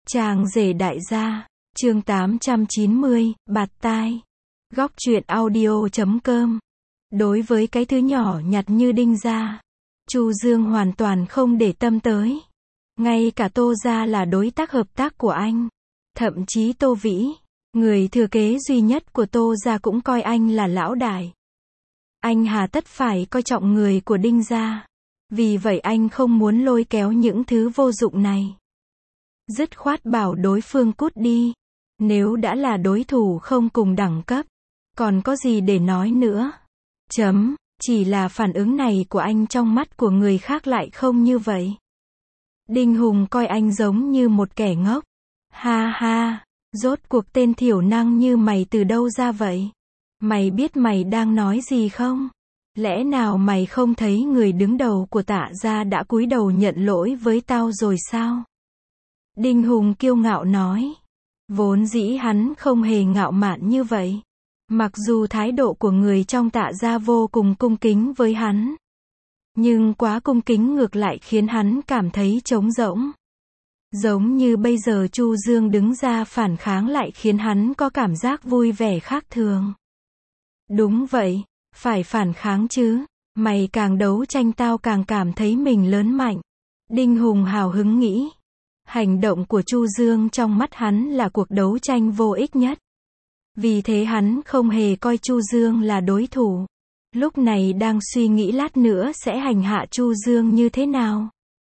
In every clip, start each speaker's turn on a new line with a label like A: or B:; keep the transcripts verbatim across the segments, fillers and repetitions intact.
A: Chàng rể đại gia, chương tám trăm chín mươi, bạt tai. Góc truyện audio chấm com. Đối với cái thứ nhỏ nhặt như Đinh gia, Chu Dương hoàn toàn không để tâm tới. Ngay cả Tô gia là đối tác hợp tác của anh. Thậm chí Tô Vĩ, người thừa kế duy nhất của Tô gia cũng coi anh là lão đại. Anh hà tất phải coi trọng người của Đinh gia. Vì vậy anh không muốn lôi kéo những thứ vô dụng này. Dứt khoát bảo đối phương cút đi. Nếu đã là đối thủ không cùng đẳng cấp, còn có gì để nói nữa. Chấm, chỉ là phản ứng này của anh trong mắt của người khác lại không như vậy. Đinh Hùng coi anh giống như một kẻ ngốc. Ha ha, rốt cuộc tên thiểu năng như mày từ đâu ra vậy? Mày biết mày đang nói gì không? Lẽ nào mày không thấy người đứng đầu của Tạ gia đã cúi đầu nhận lỗi với tao rồi sao? Đinh Hùng kiêu ngạo nói. Vốn dĩ hắn không hề ngạo mạn như vậy. Mặc dù thái độ của người trong Tạ gia vô cùng cung kính với hắn. Nhưng quá cung kính ngược lại khiến hắn cảm thấy trống rỗng. Giống như bây giờ Chu Dương đứng ra phản kháng lại khiến hắn có cảm giác vui vẻ khác thường. Đúng vậy, phải phản kháng chứ. Mày càng đấu tranh tao càng cảm thấy mình lớn mạnh. Đinh Hùng hào hứng nghĩ. Hành động của Chu Dương trong mắt hắn là cuộc đấu tranh vô ích nhất. Vì thế hắn không hề coi Chu Dương là đối thủ. Lúc này đang suy nghĩ lát nữa sẽ hành hạ Chu Dương như thế nào.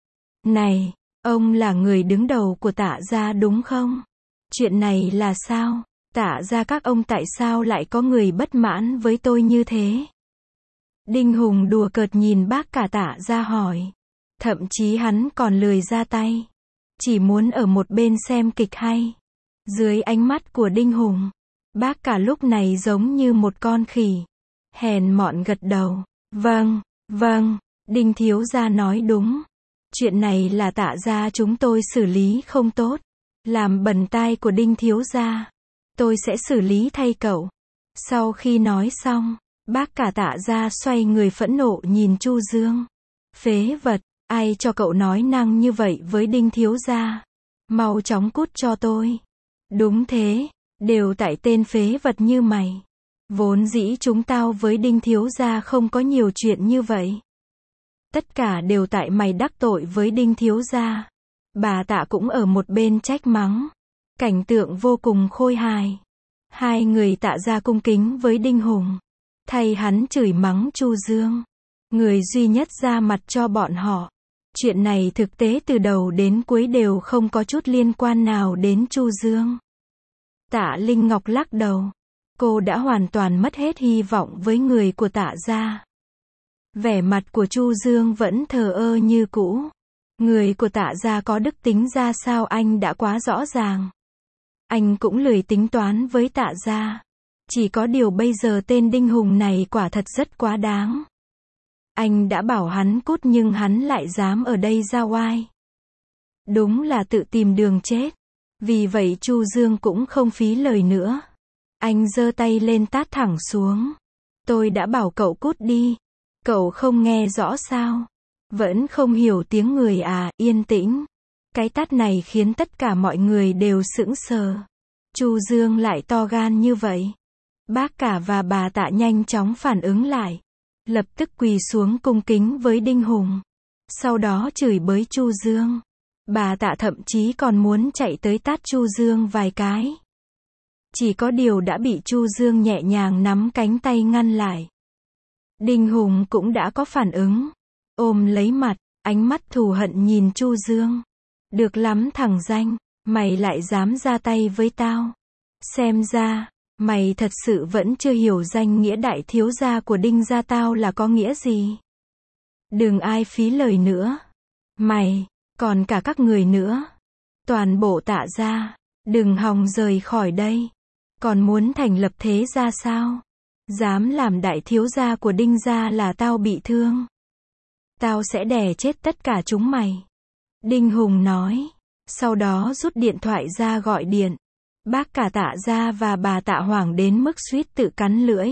A: Này, ông là người đứng đầu của Tạ gia đúng không? Chuyện này là sao? Tạ gia các ông tại sao lại có người bất mãn với tôi như thế? Đinh Hùng đùa cợt nhìn bác cả Tạ gia hỏi. Thậm chí hắn còn lười ra tay. Chỉ muốn ở một bên xem kịch hay. Dưới ánh mắt của Đinh Hùng, bác cả lúc này giống như một con khỉ. Hèn mọn gật đầu. Vâng, vâng, Đinh thiếu gia nói đúng. Chuyện này là Tạ gia chúng tôi xử lý không tốt. Làm bẩn tai của Đinh thiếu gia. Tôi sẽ xử lý thay cậu. Sau khi nói xong, bác cả Tạ gia xoay người phẫn nộ nhìn Chu Dương. Phế vật. Ai cho cậu nói năng như vậy với Đinh thiếu gia? Mau chóng cút cho tôi. Đúng thế, đều tại tên phế vật như mày. Vốn dĩ chúng tao với Đinh thiếu gia không có nhiều chuyện như vậy. Tất cả đều tại mày đắc tội với Đinh thiếu gia. Bà Tạ cũng ở một bên trách mắng. Cảnh tượng vô cùng khôi hài. Hai người Tạ gia cung kính với Đinh Hùng. Thay hắn chửi mắng Chu Dương. Người duy nhất ra mặt cho bọn họ. Chuyện này thực tế từ đầu đến cuối đều không có chút liên quan nào đến Chu Dương. Tạ Linh Ngọc lắc đầu. Cô đã hoàn toàn mất hết hy vọng với người của Tạ gia. Vẻ mặt của Chu Dương vẫn thờ ơ như cũ. Người của Tạ gia có đức tính ra sao anh đã quá rõ ràng. Anh cũng lười tính toán với Tạ gia. Chỉ có điều bây giờ tên Đinh Hùng này quả thật rất quá đáng. Anh đã bảo hắn cút nhưng hắn lại dám ở đây ra oai. Đúng là tự tìm đường chết. Vì vậy Chu Dương cũng không phí lời nữa. Anh giơ tay lên tát thẳng xuống. Tôi đã bảo cậu cút đi. Cậu không nghe rõ sao? Vẫn không hiểu tiếng người à, yên tĩnh. Cái tát này khiến tất cả mọi người đều sững sờ. Chu Dương lại to gan như vậy. Bác cả và bà Tạ nhanh chóng phản ứng lại. Lập tức quỳ xuống cung kính với Đinh Hùng. Sau đó chửi bới Chu Dương. Bà Tạ thậm chí còn muốn chạy tới tát Chu Dương vài cái. Chỉ có điều đã bị Chu Dương nhẹ nhàng nắm cánh tay ngăn lại. Đinh Hùng cũng đã có phản ứng. Ôm lấy mặt, ánh mắt thù hận nhìn Chu Dương. Được lắm thằng danh, mày lại dám ra tay với tao. Xem ra, mày thật sự vẫn chưa hiểu danh nghĩa đại thiếu gia của Đinh gia tao là có nghĩa gì. Đừng ai phí lời nữa. Mày, còn cả các người nữa. Toàn bộ Tạ gia, đừng hòng rời khỏi đây. Còn muốn thành lập thế gia sao? Dám làm đại thiếu gia của Đinh gia là tao bị thương. Tao sẽ đè chết tất cả chúng mày. Đinh Hùng nói. Sau đó rút điện thoại ra gọi điện. Bác cả Tạ gia và bà Tạ hoảng đến mức suýt tự cắn lưỡi.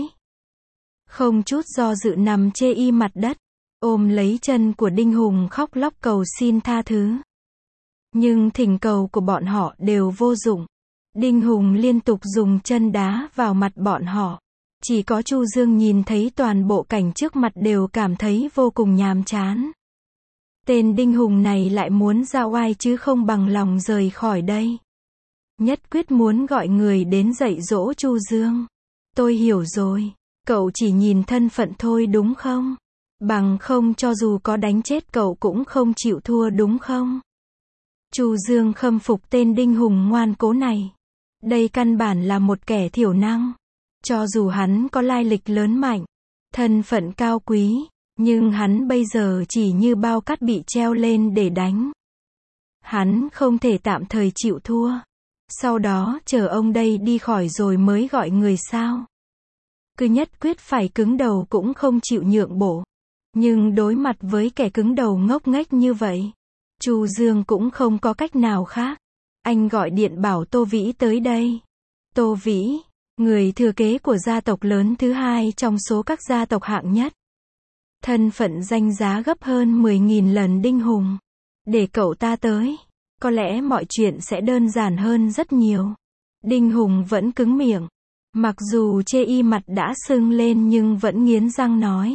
A: Không chút do dự nằm chê y mặt đất. Ôm lấy chân của Đinh Hùng khóc lóc cầu xin tha thứ. Nhưng thỉnh cầu của bọn họ đều vô dụng. Đinh Hùng liên tục dùng chân đá vào mặt bọn họ. Chỉ có Chu Dương nhìn thấy toàn bộ cảnh trước mặt đều cảm thấy vô cùng nhàm chán. Tên Đinh Hùng này lại muốn ra oai chứ không bằng lòng rời khỏi đây. Nhất quyết muốn gọi người đến dạy dỗ Chu Dương. Tôi hiểu rồi. Cậu chỉ nhìn thân phận thôi đúng không? Bằng không cho dù có đánh chết cậu cũng không chịu thua đúng không? Chu Dương khâm phục tên Đinh Hùng ngoan cố này. Đây căn bản là một kẻ thiểu năng. Cho dù hắn có lai lịch lớn mạnh, thân phận cao quý, nhưng hắn bây giờ chỉ như bao cát bị treo lên để đánh. Hắn không thể tạm thời chịu thua. Sau đó chờ ông đây đi khỏi rồi mới gọi người sao? Cứ nhất quyết phải cứng đầu cũng không chịu nhượng bộ. Nhưng đối mặt với kẻ cứng đầu ngốc nghếch như vậy, Chu Dương cũng không có cách nào khác. Anh gọi điện bảo Tô Vĩ tới đây. Tô Vĩ, người thừa kế của gia tộc lớn thứ hai trong số các gia tộc hạng nhất. Thân phận danh giá gấp hơn mười nghìn lần Đinh Hùng. Để cậu ta tới, có lẽ mọi chuyện sẽ đơn giản hơn rất nhiều. Đinh Hùng vẫn cứng miệng. Mặc dù chê y mặt đã sưng lên nhưng vẫn nghiến răng nói.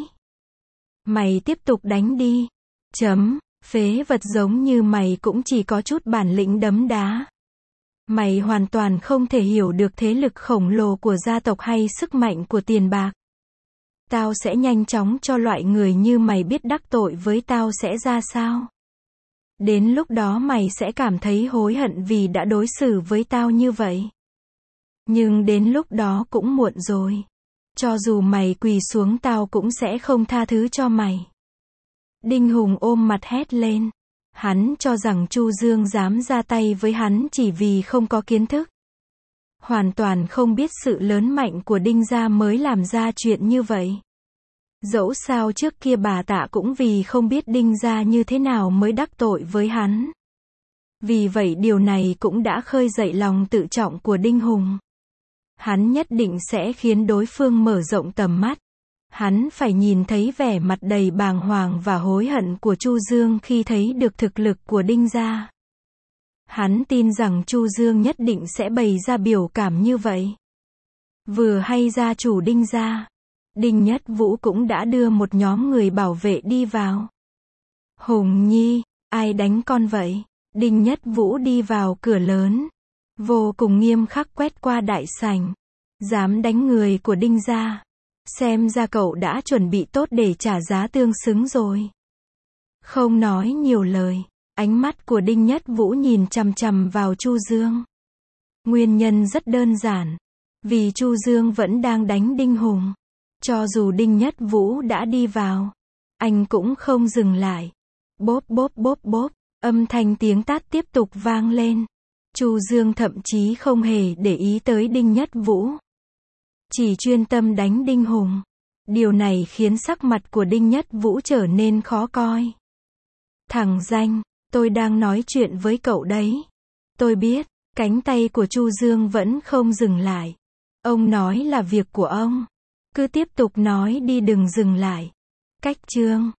A: Mày tiếp tục đánh đi. Chấm, phế vật giống như mày cũng chỉ có chút bản lĩnh đấm đá. Mày hoàn toàn không thể hiểu được thế lực khổng lồ của gia tộc hay sức mạnh của tiền bạc. Tao sẽ nhanh chóng cho loại người như mày biết đắc tội với tao sẽ ra sao. Đến lúc đó mày sẽ cảm thấy hối hận vì đã đối xử với tao như vậy. Nhưng đến lúc đó cũng muộn rồi. Cho dù mày quỳ xuống tao cũng sẽ không tha thứ cho mày. Đinh Hùng ôm mặt hét lên. Hắn cho rằng Chu Dương dám ra tay với hắn chỉ vì không có kiến thức. Hoàn toàn không biết sự lớn mạnh của Đinh gia mới làm ra chuyện như vậy. Dẫu sao trước kia bà Tạ cũng vì không biết Đinh gia như thế nào mới đắc tội với hắn. Vì vậy điều này cũng đã khơi dậy lòng tự trọng của Đinh Hùng. Hắn nhất định sẽ khiến đối phương mở rộng tầm mắt. Hắn phải nhìn thấy vẻ mặt đầy bàng hoàng và hối hận của Chu Dương khi thấy được thực lực của Đinh gia. Hắn tin rằng Chu Dương nhất định sẽ bày ra biểu cảm như vậy. Vừa hay gia chủ Đinh gia, Đinh Nhất Vũ cũng đã đưa một nhóm người bảo vệ đi vào. Hùng Nhi, ai đánh con vậy? Đinh Nhất Vũ đi vào cửa lớn, vô cùng nghiêm khắc quét qua đại sảnh. Dám đánh người của Đinh gia. Xem ra cậu đã chuẩn bị tốt để trả giá tương xứng rồi. Không nói nhiều lời, ánh mắt của Đinh Nhất Vũ nhìn chằm chằm vào Chu Dương. Nguyên nhân rất đơn giản. Vì Chu Dương vẫn đang đánh Đinh Hùng. Cho dù Đinh Nhất Vũ đã đi vào, anh cũng không dừng lại. Bốp bốp bốp bốp, âm thanh tiếng tát tiếp tục vang lên. Chu Dương thậm chí không hề để ý tới Đinh Nhất Vũ. Chỉ chuyên tâm đánh Đinh Hùng. Điều này khiến sắc mặt của Đinh Nhất Vũ trở nên khó coi. Thằng danh, tôi đang nói chuyện với cậu đấy. Tôi biết, cánh tay của Chu Dương vẫn không dừng lại. Ông nói là việc của ông. Cứ tiếp tục nói đi đừng dừng lại. Cách chương